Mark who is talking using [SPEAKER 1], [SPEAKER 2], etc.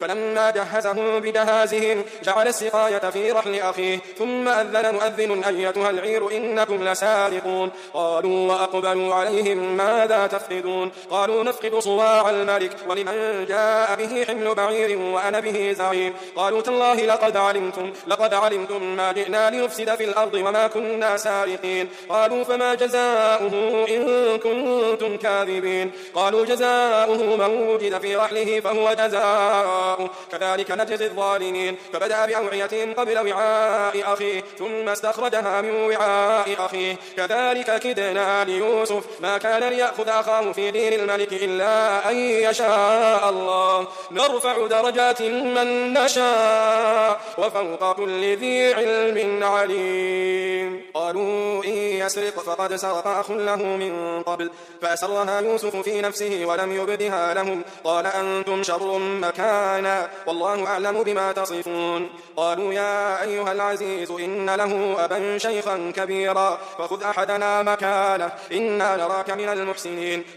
[SPEAKER 1] فلما جهزهم بجهازهم جعل السقاية في رحل أخيه ثم أذن مؤذن أيتها العير إنكم لسارقون. قالوا وأقبلوا عليهم ماذا تفقدون؟ قالوا نفقد صواع الملك ولمن جاء به حمل بعير وأنا به زعيم. قالوا تالله لقد علمتم ما جئنا لنفسد في الأرض وما كنا سارقين. قالوا فما جزاؤه إن كنتم كاذبين؟ قالوا جزاؤه من وجد في رحله فهو جزاؤه كذلك نجزي الظالمين. فبدأ بأوعيتهم قبل وعاء أخيه ثم استخرجها من وعاء أخيه كذلك كدنا ليوسف ما كان ليأخذ أخاه في دين الملك إلا أن يشاء الله نرفع درجات من نشاء وفوق كل ذي علم عليم. قالوا إن يسرق فقد سرق أخ له من قبل فأسرها يوسف في نفسه ولم يبدها لهم قال أنتم شر مكانا والله أعلم بما تصفون. قالوا يا أيها العزيز إن له أبا شيخا كبيرا فخذ أحدنا مكانه إنا نراك من المحسنين.